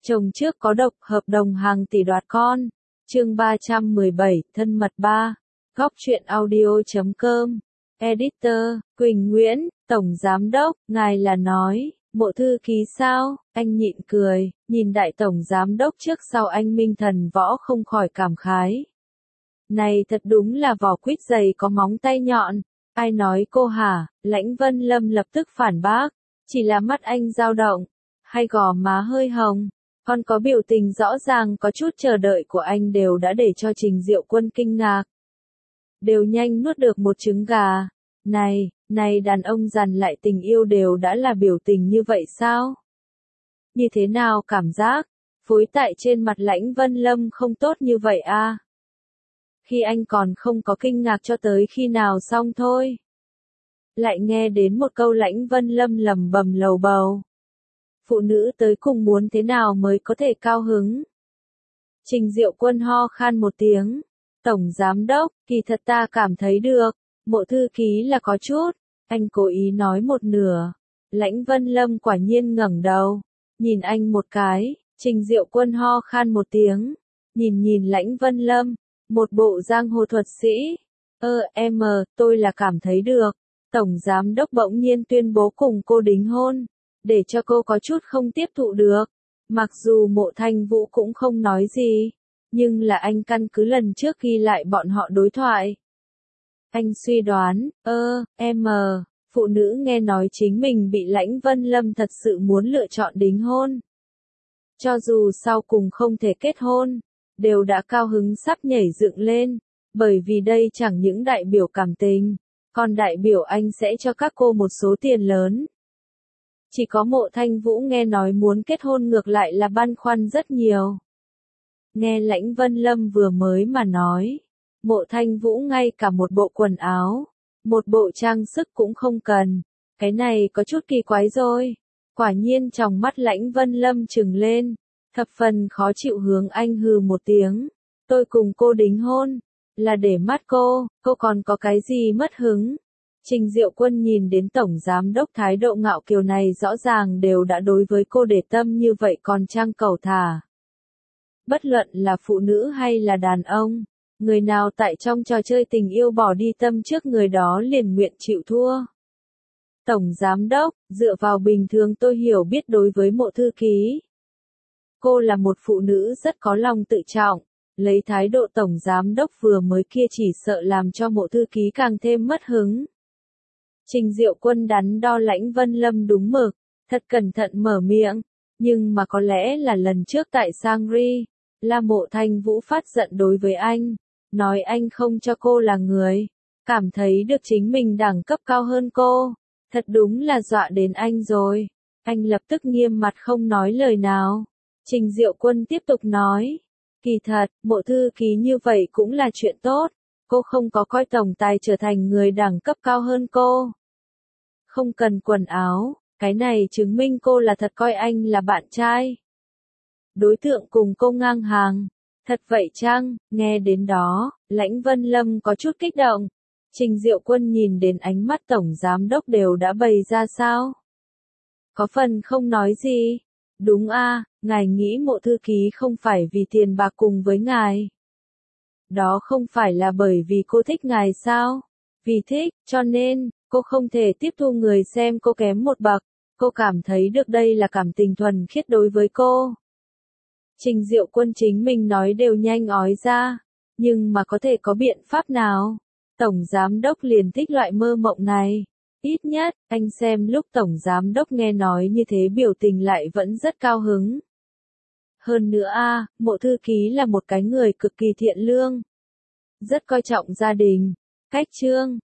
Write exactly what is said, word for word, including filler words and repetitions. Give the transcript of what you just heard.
Chồng trước có độc, hợp đồng hàng tỷ đoạt con. Chương ba trăm mười bảy, thân mật ba. Góc truyện audio chấm com. Editor, Quỳnh Nguyễn, Tổng Giám Đốc, ngài là nói, Mộ thư ký sao? Anh nhịn cười, nhìn Đại Tổng Giám Đốc trước sau anh minh thần võ không khỏi cảm khái. Này thật đúng là vỏ quýt dày có móng tay nhọn. Ai nói cô hả? Lãnh Vân Lâm lập tức phản bác. Chỉ là mắt anh dao động, hay gò má hơi hồng. Còn có biểu tình rõ ràng có chút chờ đợi của anh đều đã để cho Trình Diệu Quân kinh ngạc. Đều nhanh nuốt được một trứng gà. Này, này đàn ông dằn lại tình yêu đều đã là biểu tình như vậy sao? Như thế nào cảm giác? Phối tại trên mặt Lãnh Vân Lâm không tốt như vậy à? Khi anh còn không có kinh ngạc cho tới khi nào xong thôi. Lại nghe đến một câu Lãnh Vân Lâm lầm bầm lầu bầu. Phụ nữ tới cùng muốn thế nào mới có thể cao hứng? Trình Diệu Quân ho khan một tiếng. Tổng Giám Đốc, kỳ thật ta cảm thấy được. Mộ thư ký là có chút. Anh cố ý nói một nửa. Lãnh Vân Lâm quả nhiên ngẩng đầu. Nhìn anh một cái. Trình Diệu Quân ho khan một tiếng. Nhìn nhìn Lãnh Vân Lâm. Một bộ giang hồ thuật sĩ. Ơ em, tôi là cảm thấy được. Tổng Giám Đốc bỗng nhiên tuyên bố cùng cô đính hôn. Để cho cô có chút không tiếp thụ được. Mặc dù Mộ Thanh Vũ cũng không nói gì. Nhưng là anh căn cứ lần trước ghi lại bọn họ đối thoại. Anh suy đoán, ơ, em, phụ nữ nghe nói chính mình bị Lãnh Vân Lâm thật sự muốn lựa chọn đính hôn. Cho dù sau cùng không thể kết hôn, đều đã cao hứng sắp nhảy dựng lên, bởi vì đây chẳng những đại biểu cảm tình, còn đại biểu anh sẽ cho các cô một số tiền lớn. Chỉ có Mộ Thanh Vũ nghe nói muốn kết hôn ngược lại là băn khoăn rất nhiều. Nghe Lãnh Vân Lâm vừa mới mà nói, Mộ Thanh Vũ ngay cả một bộ quần áo, một bộ trang sức cũng không cần, cái này có chút kỳ quái rồi. Quả nhiên trong mắt Lãnh Vân Lâm trừng lên, thập phần khó chịu hướng anh hừ một tiếng. Tôi cùng cô đính hôn, là để mắt cô, cô còn có cái gì mất hứng? Trình Diệu Quân nhìn đến Tổng Giám Đốc thái độ ngạo kiều này rõ ràng đều đã đối với cô để tâm như vậy còn trang cầu thả. Bất luận là phụ nữ hay là đàn ông, người nào tại trong trò chơi tình yêu bỏ đi tâm trước người đó liền nguyện chịu thua. Tổng Giám Đốc, dựa vào bình thường tôi hiểu biết đối với Mộ thư ký. Cô là một phụ nữ rất có lòng tự trọng, lấy thái độ Tổng Giám Đốc vừa mới kia chỉ sợ làm cho Mộ thư ký càng thêm mất hứng. Trình Diệu Quân đắn đo Lãnh Vân Lâm đúng mực, thật cẩn thận mở miệng, nhưng mà có lẽ là lần trước tại Sangri, là Mộ Thanh Vũ phát giận đối với anh, nói anh không cho cô là người, cảm thấy được chính mình đẳng cấp cao hơn cô, thật đúng là dọa đến anh rồi. Anh lập tức nghiêm mặt không nói lời nào. Trình Diệu Quân tiếp tục nói, kỳ thật, Mộ thư ký như vậy cũng là chuyện tốt, cô không có coi tổng tài trở thành người đẳng cấp cao hơn cô. Không cần quần áo, cái này chứng minh cô là thật coi anh là bạn trai. Đối tượng cùng cô ngang hàng. Thật vậy chăng? Nghe đến đó, Lãnh Vân Lâm có chút kích động. Trình Diệu Quân nhìn đến ánh mắt Tổng Giám Đốc đều đã bày ra sao? Có phần không nói gì. Đúng a, ngài nghĩ Mộ thư ký không phải vì tiền bạc cùng với ngài. Đó không phải là bởi vì cô thích ngài sao? Vì thích, cho nên, cô không thể tiếp thu người xem cô kém một bậc. Cô cảm thấy được đây là cảm tình thuần khiết đối với cô. Trình Diệu Quân chính mình nói đều nhanh ói ra. Nhưng mà có thể có biện pháp nào? Tổng Giám Đốc liền thích loại mơ mộng này. Ít nhất, anh xem lúc Tổng Giám Đốc nghe nói như thế biểu tình lại vẫn rất cao hứng. Hơn nữa a, Mộ thư ký là một cái người cực kỳ thiện lương. Rất coi trọng gia đình. Cách trương,